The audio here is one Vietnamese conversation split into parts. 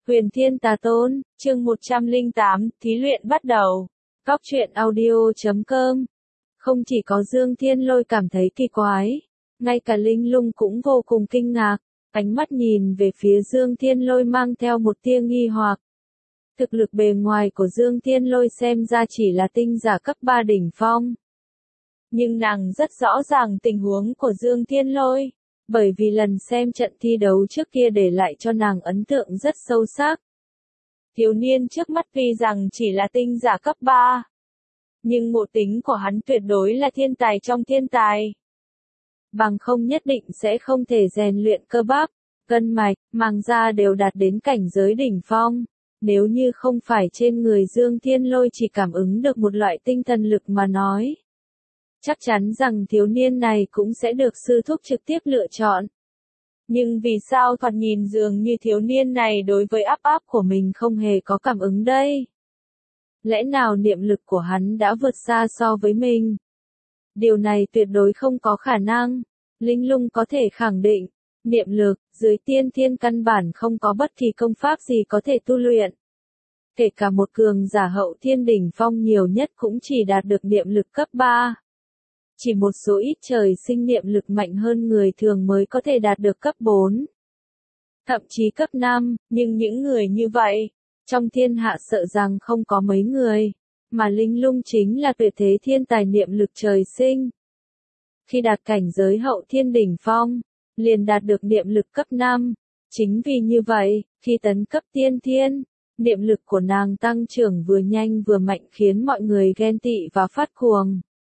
Huyền Thiên Tà Tôn, chương 108, thí luyện bắt đầu. Góc truyện audio.com. Không chỉ có Dương Thiên Lôi cảm thấy kỳ quái, ngay cả Linh Lung cũng vô cùng kinh ngạc, ánh mắt nhìn về phía Dương Thiên Lôi mang theo một tia nghi hoặc. Thực lực bề ngoài của Dương Thiên Lôi xem ra chỉ là tinh giả cấp 3 đỉnh phong. Nhưng nàng rất rõ ràng tình huống của Dương Thiên Lôi, bởi vì lần xem trận thi đấu trước kia để lại cho nàng ấn tượng rất sâu sắc. Thiếu niên trước mắt tuy rằng chỉ là tinh giả cấp 3, nhưng ngộ tính của hắn tuyệt đối là thiên tài trong thiên tài. Bằng không nhất định sẽ không thể rèn luyện cơ bắp, gân mạch, màng da đều đạt đến cảnh giới đỉnh phong. Nếu như không phải trên người Dương Thiên Lôi chỉ cảm ứng được một loại tinh thần lực mà nói, chắc chắn rằng thiếu niên này cũng sẽ được sư thúc trực tiếp lựa chọn. Nhưng vì sao thoạt nhìn dường như thiếu niên này đối với áp của mình không hề có cảm ứng đây? Lẽ nào niệm lực của hắn đã vượt xa so với mình? Điều này tuyệt đối không có khả năng. Linh Lung có thể khẳng định, niệm lực, dưới tiên thiên căn bản không có bất kỳ công pháp gì có thể tu luyện. Kể cả một cường giả hậu thiên đỉnh phong nhiều nhất cũng chỉ đạt được niệm lực cấp 3. Chỉ một số ít trời sinh niệm lực mạnh hơn người thường mới có thể đạt được cấp 4. Thậm chí cấp 5, nhưng những người như vậy, trong thiên hạ sợ rằng không có mấy người, mà Linh Lung chính là tuyệt thế thiên tài niệm lực trời sinh. Khi đạt cảnh giới hậu thiên đỉnh phong, liền đạt được niệm lực cấp 5, chính vì như vậy, khi tấn cấp tiên thiên, niệm lực của nàng tăng trưởng vừa nhanh vừa mạnh khiến mọi người ghen tị và phát cuồng.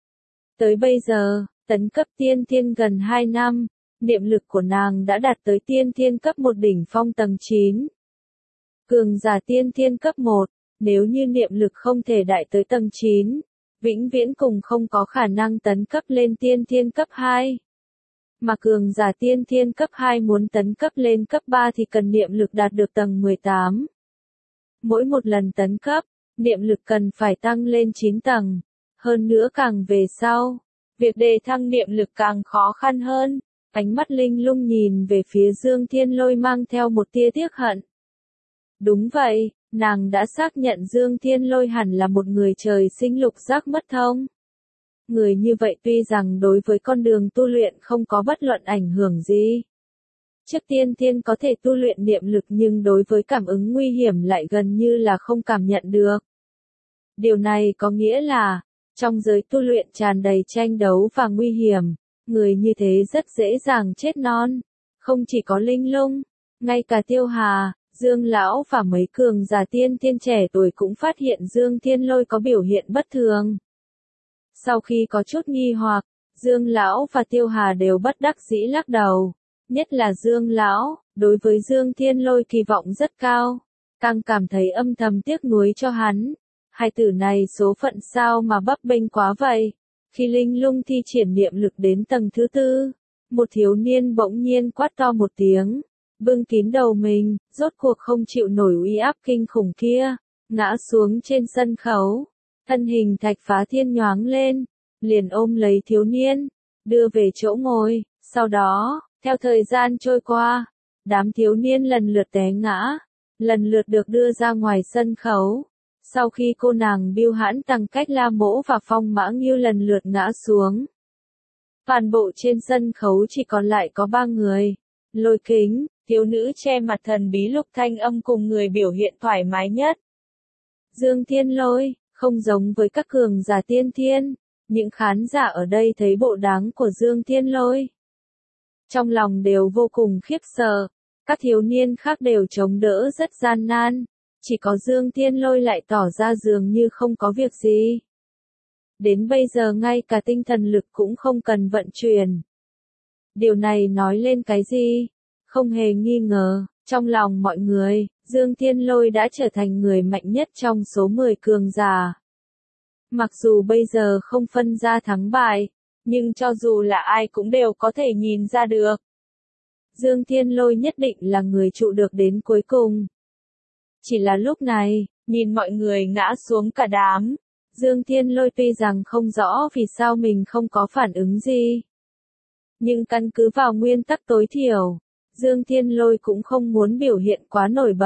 Tới bây giờ, tấn cấp tiên thiên gần 2 năm, niệm lực của nàng đã đạt tới tiên thiên cấp 1 đỉnh phong tầng 9. Cường giả tiên thiên cấp 1, nếu như niệm lực không thể đại tới tầng 9, vĩnh viễn cùng không có khả năng tấn cấp lên tiên thiên cấp 2. Mà cường giả tiên thiên cấp 2 muốn tấn cấp lên cấp 3 thì cần niệm lực đạt được tầng 18. Mỗi một lần tấn cấp, niệm lực cần phải tăng lên 9 tầng. Hơn nữa càng về sau, việc đề thăng niệm lực càng khó khăn hơn. Ánh mắt Linh Lung nhìn về phía Dương Thiên Lôi mang theo một tia tiếc hận. Đúng vậy, nàng đã xác nhận Dương Thiên Lôi hẳn là một người trời sinh lục giác mất thông. Người như vậy tuy rằng đối với con đường tu luyện không có bất luận ảnh hưởng gì. Trước tiên thiên có thể tu luyện niệm lực nhưng đối với cảm ứng nguy hiểm lại gần như là không cảm nhận được. Điều này có nghĩa là, trong giới tu luyện tràn đầy tranh đấu và nguy hiểm, người như thế rất dễ dàng chết non. Không chỉ có Linh Lung, ngay cả Tiêu Hà, Dương Lão và mấy cường giả tiên thiên trẻ tuổi cũng phát hiện Dương Thiên Lôi có biểu hiện bất thường. Sau khi có chút nghi hoặc, Dương Lão và Tiêu Hà đều bất đắc dĩ lắc đầu. Nhất là Dương Lão, đối với Dương Thiên Lôi kỳ vọng rất cao, càng cảm thấy âm thầm tiếc nuối cho hắn. Hai tử này số phận sao mà bấp bênh quá vậy? Khi Linh Lung thi triển niệm lực đến tầng thứ 4, một thiếu niên bỗng nhiên quát to một tiếng, bưng kín đầu mình, rốt cuộc không chịu nổi uy áp kinh khủng kia, ngã xuống trên sân khấu, thân hình Thạch Phá Thiên nhoáng lên, liền ôm lấy thiếu niên, đưa về chỗ ngồi. Sau đó, theo thời gian trôi qua, đám thiếu niên lần lượt té ngã, lần lượt được đưa ra ngoài sân khấu. Sau khi cô nàng Bưu Hãn Tăng Cách La Mỗ và Phong Mã Ngưu lần lượt ngã xuống, toàn bộ trên sân khấu chỉ còn lại có 3 người. Lôi Kính, thiếu nữ che mặt thần bí Lục Thanh Âm cùng người biểu hiện thoải mái nhất. Dương Thiên Lôi, không giống với các cường giả tiên thiên, những khán giả ở đây thấy bộ dáng của Dương Thiên Lôi, trong lòng đều vô cùng khiếp sợ. Các thiếu niên khác đều chống đỡ rất gian nan, chỉ có Dương Thiên Lôi lại tỏ ra dường như không có việc gì. Đến bây giờ ngay cả tinh thần lực cũng không cần vận chuyển. Điều này nói lên cái gì? Không hề nghi ngờ, trong lòng mọi người, Dương Thiên Lôi đã trở thành người mạnh nhất trong số 10 cường giả. Mặc dù bây giờ không phân ra thắng bại, nhưng cho dù là ai cũng đều có thể nhìn ra được. Dương Thiên Lôi nhất định là người trụ được đến cuối cùng. Chỉ là lúc này, nhìn mọi người ngã xuống cả đám, Dương Thiên Lôi tuy rằng không rõ vì sao mình không có phản ứng gì. Nhưng căn cứ vào nguyên tắc tối thiểu, Dương Thiên Lôi cũng không muốn biểu hiện quá nổi bật,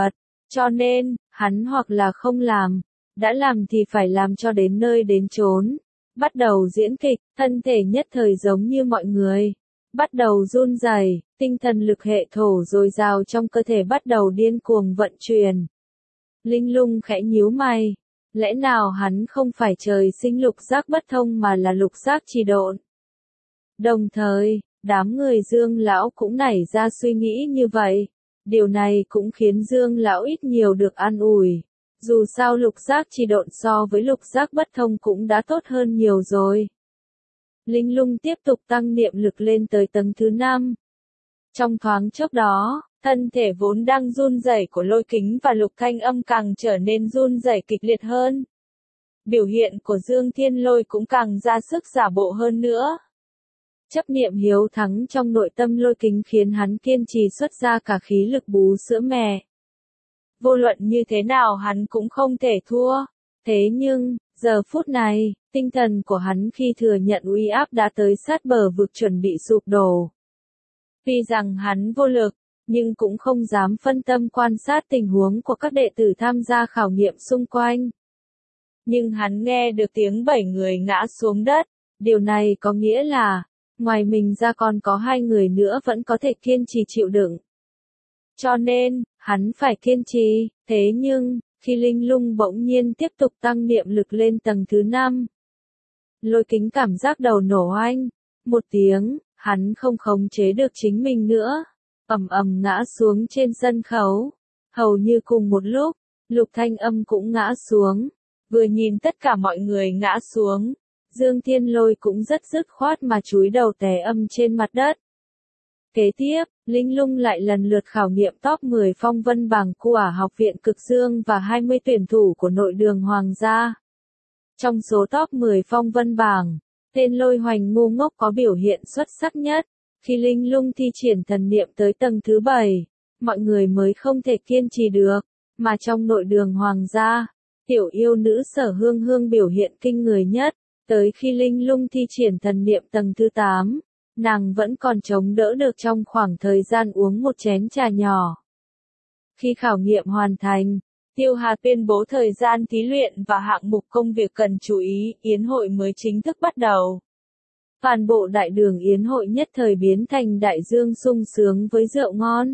Cho nên, hắn hoặc là không làm, đã làm thì phải làm cho đến nơi đến chốn. Bắt đầu diễn kịch, thân thể nhất thời giống như mọi người. Bắt đầu run rẩy, tinh thần lực hệ thổ dồi dào trong cơ thể bắt đầu điên cuồng vận chuyển. Linh Lung khẽ nhíu mày. Lẽ nào hắn không phải trời sinh lục giác bất thông mà là lục giác trì độn? Đồng thời, đám người Dương lão cũng nảy ra suy nghĩ như vậy. Điều này cũng khiến Dương lão ít nhiều được an ủi. Dù sao lục giác trì độn so với lục giác bất thông cũng đã tốt hơn nhiều rồi. Linh Lung tiếp tục tăng niệm lực lên tới tầng thứ 5. Trong thoáng chốc đó, thân thể vốn đang run rẩy của Lôi Kính và Lục Thanh Âm càng trở nên run rẩy kịch liệt hơn. Biểu hiện của Dương Thiên Lôi cũng càng ra sức giả bộ hơn nữa. Chấp niệm hiếu thắng trong nội tâm Lôi Kính khiến hắn kiên trì xuất ra cả khí lực bú sữa mẹ. Vô luận như thế nào hắn cũng không thể thua. Thế nhưng, giờ phút này, tinh thần của hắn khi thừa nhận uy áp đã tới sát bờ vực chuẩn bị sụp đổ. Tuy rằng hắn vô lực, nhưng cũng không dám phân tâm quan sát tình huống của các đệ tử tham gia khảo nghiệm xung quanh. Nhưng hắn nghe được tiếng 7 người ngã xuống đất, điều này có nghĩa là, ngoài mình ra còn có 2 người nữa vẫn có thể kiên trì chịu đựng. Cho nên, hắn phải kiên trì, thế nhưng, khi Linh Lung bỗng nhiên tiếp tục tăng niệm lực lên tầng thứ 5. Lôi Kính cảm giác đầu nổ oanh, một tiếng, hắn không khống chế được chính mình nữa, ầm ầm ngã xuống trên sân khấu. Hầu như cùng một lúc, Lục Thanh Âm cũng ngã xuống. Vừa nhìn tất cả mọi người ngã xuống, Dương Thiên Lôi cũng rất dứt khoát mà chúi đầu té âm trên mặt đất. Kế tiếp, Linh Lung lại lần lượt khảo nghiệm top 10 phong vân bảng của Học viện Cực Dương và 20 tuyển thủ của nội đường Hoàng gia. Trong số top 10 phong vân bảng, tên Lôi Hoành ngu ngốc có biểu hiện xuất sắc nhất. Khi Linh Lung thi triển thần niệm tới tầng thứ 7, mọi người mới không thể kiên trì được, mà trong nội đường Hoàng gia, tiểu yêu nữ Sở Hương Hương biểu hiện kinh người nhất. Tới khi Linh Lung thi triển thần niệm tầng thứ 8, nàng vẫn còn chống đỡ được trong khoảng thời gian uống một chén trà nhỏ. Khi khảo nghiệm hoàn thành, Tiêu Hà tuyên bố thời gian thí luyện và hạng mục công việc cần chú ý, yến hội mới chính thức bắt đầu. Toàn bộ đại đường yến hội nhất thời biến thành đại dương sung sướng với rượu ngon,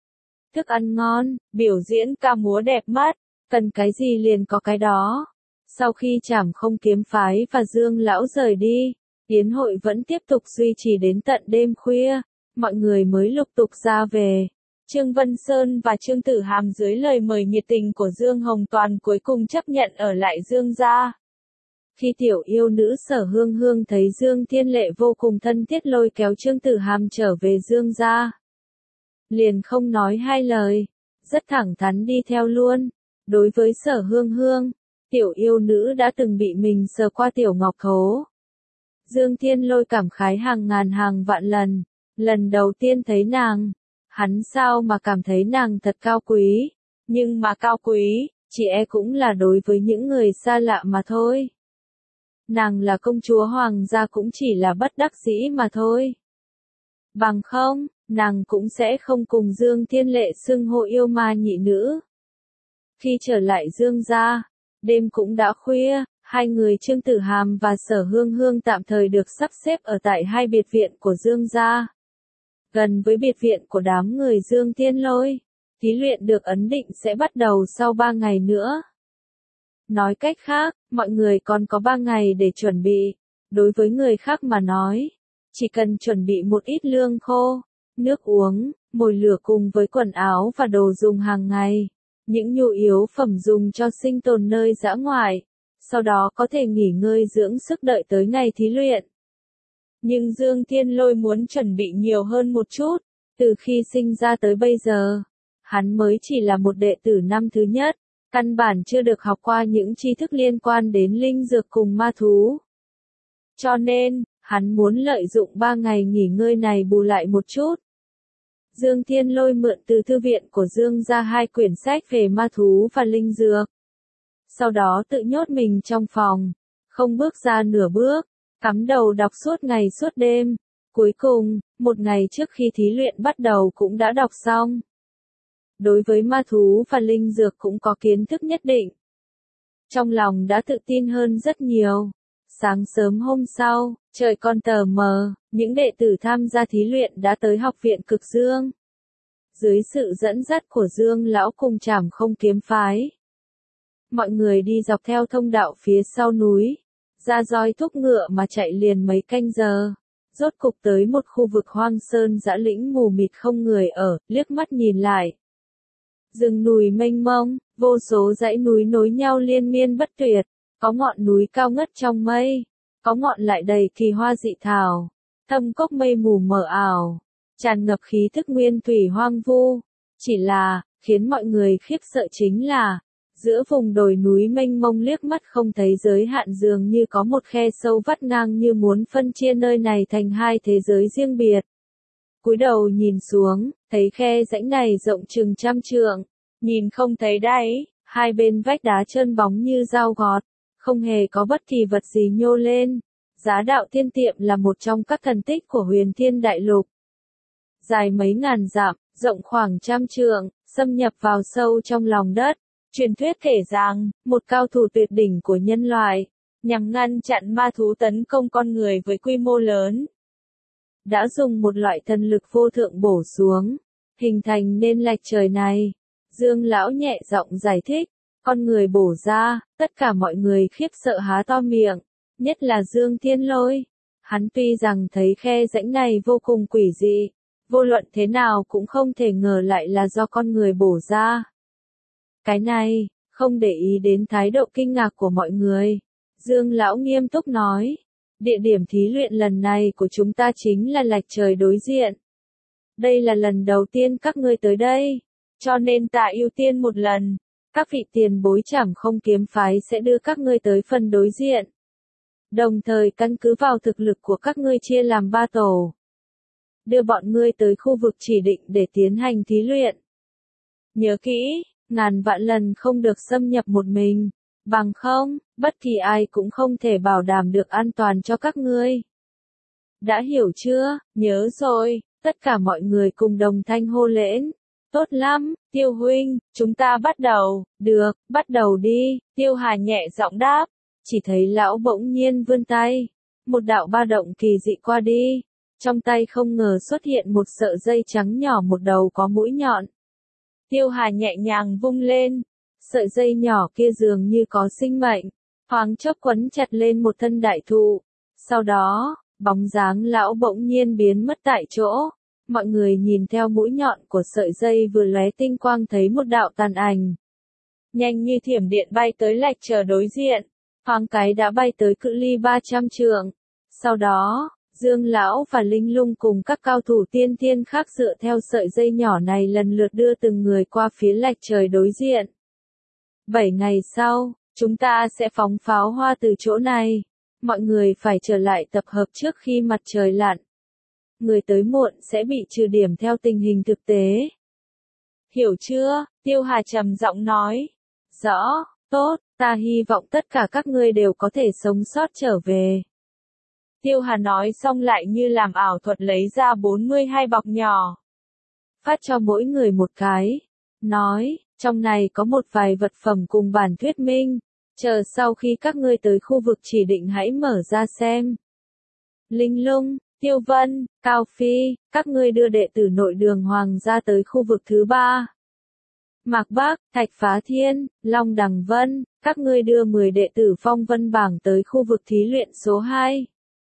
thức ăn ngon, biểu diễn ca múa đẹp mắt, cần cái gì liền có cái đó. Sau khi Trảm Không kiếm phái và Dương lão rời đi, yến hội vẫn tiếp tục duy trì đến tận đêm khuya, mọi người mới lục tục ra về. Trương Vân Sơn và Trương Tử Hàm dưới lời mời nhiệt tình của Dương Hồng Toàn cuối cùng chấp nhận ở lại Dương gia. Khi tiểu yêu nữ Sở Hương Hương thấy Dương Thiên Lệ vô cùng thân thiết lôi kéo Trương Tử Hàm trở về Dương gia, liền không nói hai lời, rất thẳng thắn đi theo luôn. Đối với Sở Hương Hương, tiểu yêu nữ đã từng bị mình sờ qua tiểu ngọc thố. Dương Thiên Lôi cảm khái hàng ngàn hàng vạn lần, lần đầu tiên thấy nàng, hắn sao mà cảm thấy nàng thật cao quý, nhưng mà cao quý, chỉ cũng là đối với những người xa lạ mà thôi. Nàng là công chúa hoàng gia cũng chỉ là bất đắc dĩ mà thôi. Bằng không, nàng cũng sẽ không cùng Dương Thiên Lệ xưng hô yêu ma nhị nữ. Khi trở lại Dương gia, đêm cũng đã khuya, hai người Trương Tử Hàm và Sở Hương Hương tạm thời được sắp xếp ở tại hai biệt viện của Dương gia. Gần với biệt viện của đám người Dương Thiên Lôi, thí luyện được ấn định sẽ bắt đầu sau 3 ngày nữa. Nói cách khác, mọi người còn có 3 ngày để chuẩn bị. Đối với người khác mà nói, chỉ cần chuẩn bị một ít lương khô, nước uống, mồi lửa cùng với quần áo và đồ dùng hàng ngày, những nhu yếu phẩm dùng cho sinh tồn nơi dã ngoại, sau đó có thể nghỉ ngơi dưỡng sức đợi tới ngày thí luyện. Nhưng Dương Thiên Lôi muốn chuẩn bị nhiều hơn một chút, từ khi sinh ra tới bây giờ, hắn mới chỉ là một đệ tử năm thứ nhất, căn bản chưa được học qua những tri thức liên quan đến linh dược cùng ma thú. Cho nên, hắn muốn lợi dụng 3 ngày nghỉ ngơi này bù lại một chút. Dương Thiên Lôi mượn từ thư viện của Dương ra 2 quyển sách về ma thú và linh dược. Sau đó tự nhốt mình trong phòng, không bước ra nửa bước, cắm đầu đọc suốt ngày suốt đêm. Cuối cùng, một ngày trước khi thí luyện bắt đầu cũng đã đọc xong. đối với ma thú và linh dược cũng có kiến thức nhất định. Trong lòng đã tự tin hơn rất nhiều. Sáng sớm hôm sau, trời còn tờ mờ, những đệ tử tham gia thí luyện đã tới học viện Cực Dương. Dưới sự dẫn dắt của Dương lão cùng Trảm Không kiếm phái, mọi người đi dọc theo thông đạo phía sau núi, ra roi thúc ngựa mà chạy liền mấy canh giờ. Rốt cục tới một khu vực hoang sơn dã lĩnh mù mịt không người ở, liếc mắt nhìn lại. Rừng núi mênh mông, vô số dãy núi nối nhau liên miên bất tuyệt, có ngọn núi cao ngất trong mây, có ngọn lại đầy kỳ hoa dị thảo, thâm cốc mây mù mờ ảo, tràn ngập khí thức nguyên thủy hoang vu. Chỉ là, khiến mọi người khiếp sợ chính là, giữa vùng đồi núi mênh mông liếc mắt không thấy giới hạn dường như có một khe sâu vắt ngang như muốn phân chia nơi này thành hai thế giới riêng biệt. Cúi đầu nhìn xuống, thấy khe rãnh này rộng chừng 100 trượng, nhìn không thấy đáy, hai bên vách đá trơn bóng như dao gọt, không hề có bất kỳ vật gì nhô lên. Giá Đạo Thiên Tiệm là một trong các thần tích của Huyền Thiên Đại Lục. Dài mấy ngàn dặm, rộng khoảng 100 trượng, xâm nhập vào sâu trong lòng đất. Truyền thuyết kể rằng, một cao thủ tuyệt đỉnh của nhân loại, nhằm ngăn chặn ma thú tấn công con người với quy mô lớn, đã dùng một loại thần lực vô thượng bổ xuống, hình thành nên lạch trời này. Dương lão nhẹ giọng giải thích, con người bổ ra, tất cả mọi người khiếp sợ há to miệng, nhất là Dương Thiên Lôi. Hắn tuy rằng thấy khe rãnh này vô cùng quỷ dị, vô luận thế nào cũng không thể ngờ lại là do con người bổ ra. Cái này, không để ý đến thái độ kinh ngạc của mọi người, Dương lão nghiêm túc nói, địa điểm thí luyện lần này của chúng ta chính là lạch trời đối diện. Đây là lần đầu tiên các ngươi tới đây, cho nên ta ưu tiên một lần, các vị tiền bối Trảm Không kiếm phái sẽ đưa các ngươi tới phần đối diện. Đồng thời căn cứ vào thực lực của các ngươi chia làm 3 tổ, đưa bọn ngươi tới khu vực chỉ định để tiến hành thí luyện. Nhớ kỹ, ngàn vạn lần không được xâm nhập một mình, bằng không, bất kỳ ai cũng không thể bảo đảm được an toàn cho các ngươi. Đã hiểu chưa? Nhớ rồi, tất cả mọi người cùng đồng thanh hô lễn. Tốt lắm, Tiêu huynh, chúng ta bắt đầu. Được, bắt đầu đi, Tiêu Hà nhẹ giọng đáp. Chỉ thấy lão bỗng nhiên vươn tay, một đạo ba động kỳ dị qua đi, trong tay không ngờ xuất hiện một sợi dây trắng nhỏ một đầu có mũi nhọn. Tiêu Hà nhẹ nhàng vung lên, sợi dây nhỏ kia dường như có sinh mệnh, thoáng chốc quấn chặt lên một thân đại thụ. Sau đó, bóng dáng lão bỗng nhiên biến mất tại chỗ. Mọi người nhìn theo mũi nhọn của sợi dây vừa lóe tinh quang thấy một đạo tàn ảnh, nhanh như thiểm điện bay tới lạch trời đối diện, thoáng cái đã bay tới cự ly 300 trượng. Sau đó, Dương lão và Linh Lung cùng các cao thủ tiên thiên khác dựa theo sợi dây nhỏ này lần lượt đưa từng người qua phía lạch trời đối diện. 7 ngày sau, chúng ta sẽ phóng pháo hoa từ chỗ này. Mọi người phải trở lại tập hợp trước khi mặt trời lặn. Người tới muộn sẽ bị trừ điểm theo tình hình thực tế. Hiểu chưa? Tiêu Hà trầm giọng nói. Rõ, tốt, ta hy vọng tất cả các ngươi đều có thể sống sót trở về. Tiêu Hà nói xong lại như làm ảo thuật lấy ra 42 bọc nhỏ, phát cho mỗi người một cái. Nói, trong này có một vài vật phẩm cùng bản thuyết minh, chờ sau khi các ngươi tới khu vực chỉ định hãy mở ra xem. Linh Lung, Tiêu Vân, Cao Phi, các ngươi đưa đệ tử nội đường hoàng gia tới khu vực thứ 3. Mạc Bác, Thạch Phá Thiên, Long Đằng Vân, các ngươi đưa 10 đệ tử phong vân bảng tới khu vực thí luyện số 2.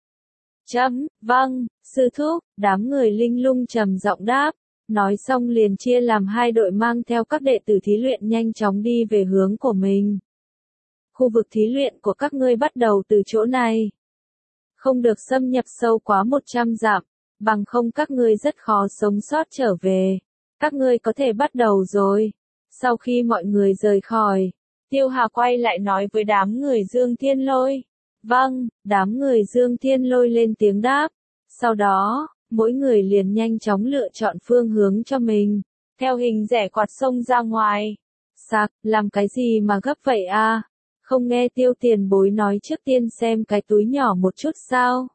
Vâng, sư thúc, đám người Linh Lung trầm giọng đáp, nói xong liền chia làm 2 đội mang theo các đệ tử thí luyện nhanh chóng đi về hướng của mình. Khu vực thí luyện của các ngươi bắt đầu từ chỗ này. Không được xâm nhập sâu quá 100 dặm, bằng không các ngươi rất khó sống sót trở về. Các ngươi có thể bắt đầu rồi. Sau khi mọi người rời khỏi, Tiêu Hà quay lại nói với đám người Dương Thiên Lôi. Vâng, đám người Dương Thiên Lôi lên tiếng đáp. Sau đó, mỗi người liền nhanh chóng lựa chọn phương hướng cho mình, theo hình rẽ quạt sông ra ngoài. Sạc, làm cái gì mà gấp vậy à? Không nghe Tiêu tiền bối nói trước tiên xem cái túi nhỏ một chút sao?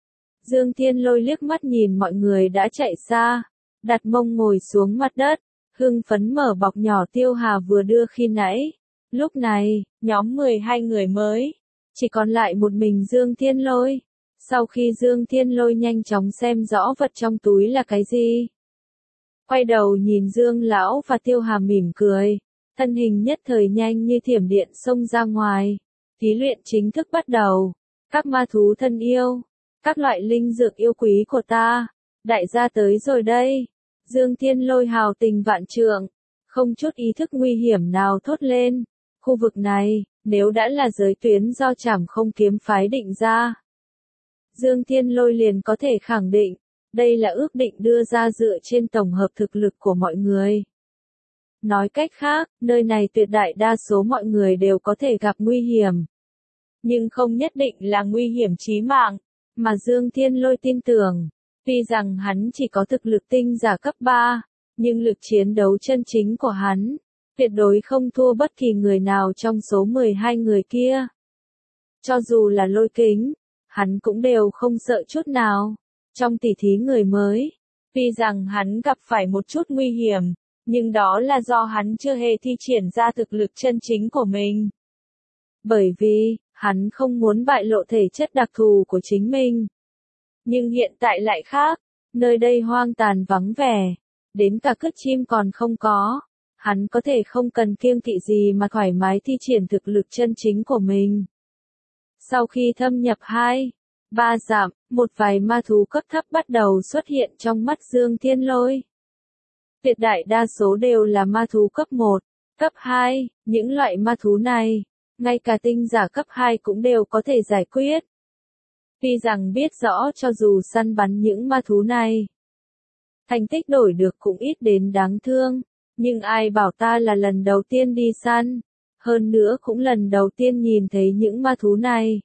Dương Thiên Lôi liếc mắt nhìn mọi người đã chạy xa, đặt mông ngồi xuống mặt đất, hưng phấn mở bọc nhỏ Tiêu Hà vừa đưa khi nãy. Lúc này, nhóm 12 người mới, chỉ còn lại một mình Dương Thiên Lôi. Sau khi Dương Thiên Lôi nhanh chóng xem rõ vật trong túi là cái gì, quay đầu nhìn Dương Lão và Tiêu Hà mỉm cười, thân hình nhất thời nhanh như thiểm điện xông ra ngoài. Thí luyện chính thức bắt đầu. Các ma thú thân yêu, các loại linh dược yêu quý của ta, đại gia tới rồi đây. Dương Thiên Lôi hào tình vạn trượng, không chút ý thức nguy hiểm nào thốt lên. Khu vực này, nếu đã là giới tuyến do Trảm Không kiếm phái định ra, Dương Thiên Lôi liền có thể khẳng định, đây là ước định đưa ra dựa trên tổng hợp thực lực của mọi người. Nói cách khác, nơi này tuyệt đại đa số mọi người đều có thể gặp nguy hiểm. Nhưng không nhất định là nguy hiểm chí mạng, mà Dương Thiên Lôi tin tưởng. Tuy rằng hắn chỉ có thực lực tinh giả cấp 3, nhưng lực chiến đấu chân chính của hắn, tuyệt đối không thua bất kỳ người nào trong số 12 người kia. Cho dù là Lôi Kính, hắn cũng đều không sợ chút nào. Trong tỉ thí người mới, tuy rằng hắn gặp phải một chút nguy hiểm, nhưng đó là do hắn chưa hề thi triển ra thực lực chân chính của mình. Bởi vì, hắn không muốn bại lộ thể chất đặc thù của chính mình. Nhưng hiện tại lại khác, nơi đây hoang tàn vắng vẻ, đến cả cứt chim còn không có. Hắn có thể không cần kiêng kỵ gì mà thoải mái thi triển thực lực chân chính của mình. Sau khi thâm nhập 2-3 dặm, một vài ma thú cấp thấp bắt đầu xuất hiện trong mắt Dương Thiên Lôi. Tuyệt đại đa số đều là ma thú cấp 1, cấp 2, những loại ma thú này, ngay cả tinh giả cấp 2 cũng đều có thể giải quyết. Tuy rằng biết rõ cho dù săn bắn những ma thú này, thành tích đổi được cũng ít đến đáng thương, nhưng ai bảo ta là lần đầu tiên đi săn, hơn nữa cũng lần đầu tiên nhìn thấy những ma thú này.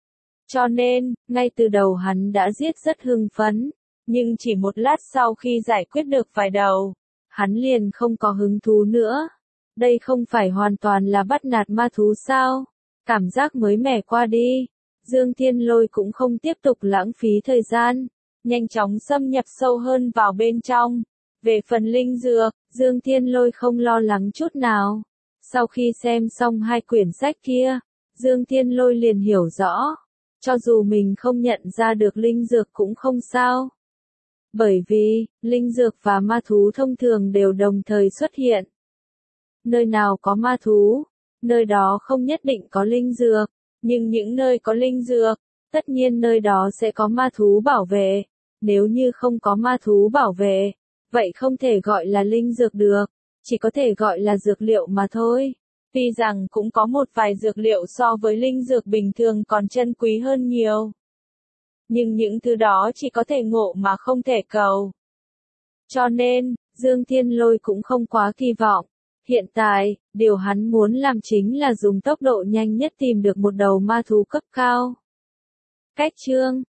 Cho nên, ngay từ đầu hắn đã giết rất hưng phấn, nhưng chỉ một lát sau khi giải quyết được vài đầu, hắn liền không có hứng thú nữa. Đây không phải hoàn toàn là bắt nạt ma thú sao? Cảm giác mới mẻ qua đi. Dương Thiên Lôi cũng không tiếp tục lãng phí thời gian, nhanh chóng xâm nhập sâu hơn vào bên trong. Về phần linh dược, Dương Thiên Lôi không lo lắng chút nào. Sau khi xem xong 2 quyển sách kia, Dương Thiên Lôi liền hiểu rõ. Cho dù mình không nhận ra được linh dược cũng không sao. Bởi vì, linh dược và ma thú thông thường đều đồng thời xuất hiện. Nơi nào có ma thú, nơi đó không nhất định có linh dược, nhưng những nơi có linh dược, tất nhiên nơi đó sẽ có ma thú bảo vệ. Nếu như không có ma thú bảo vệ, vậy không thể gọi là linh dược được, chỉ có thể gọi là dược liệu mà thôi. Tuy rằng cũng có một vài dược liệu so với linh dược bình thường còn chân quý hơn nhiều. Nhưng những thứ đó chỉ có thể ngộ mà không thể cầu. Cho nên, Dương Thiên Lôi cũng không quá kỳ vọng. Hiện tại, điều hắn muốn làm chính là dùng tốc độ nhanh nhất tìm được một đầu ma thú cấp cao. Cách chương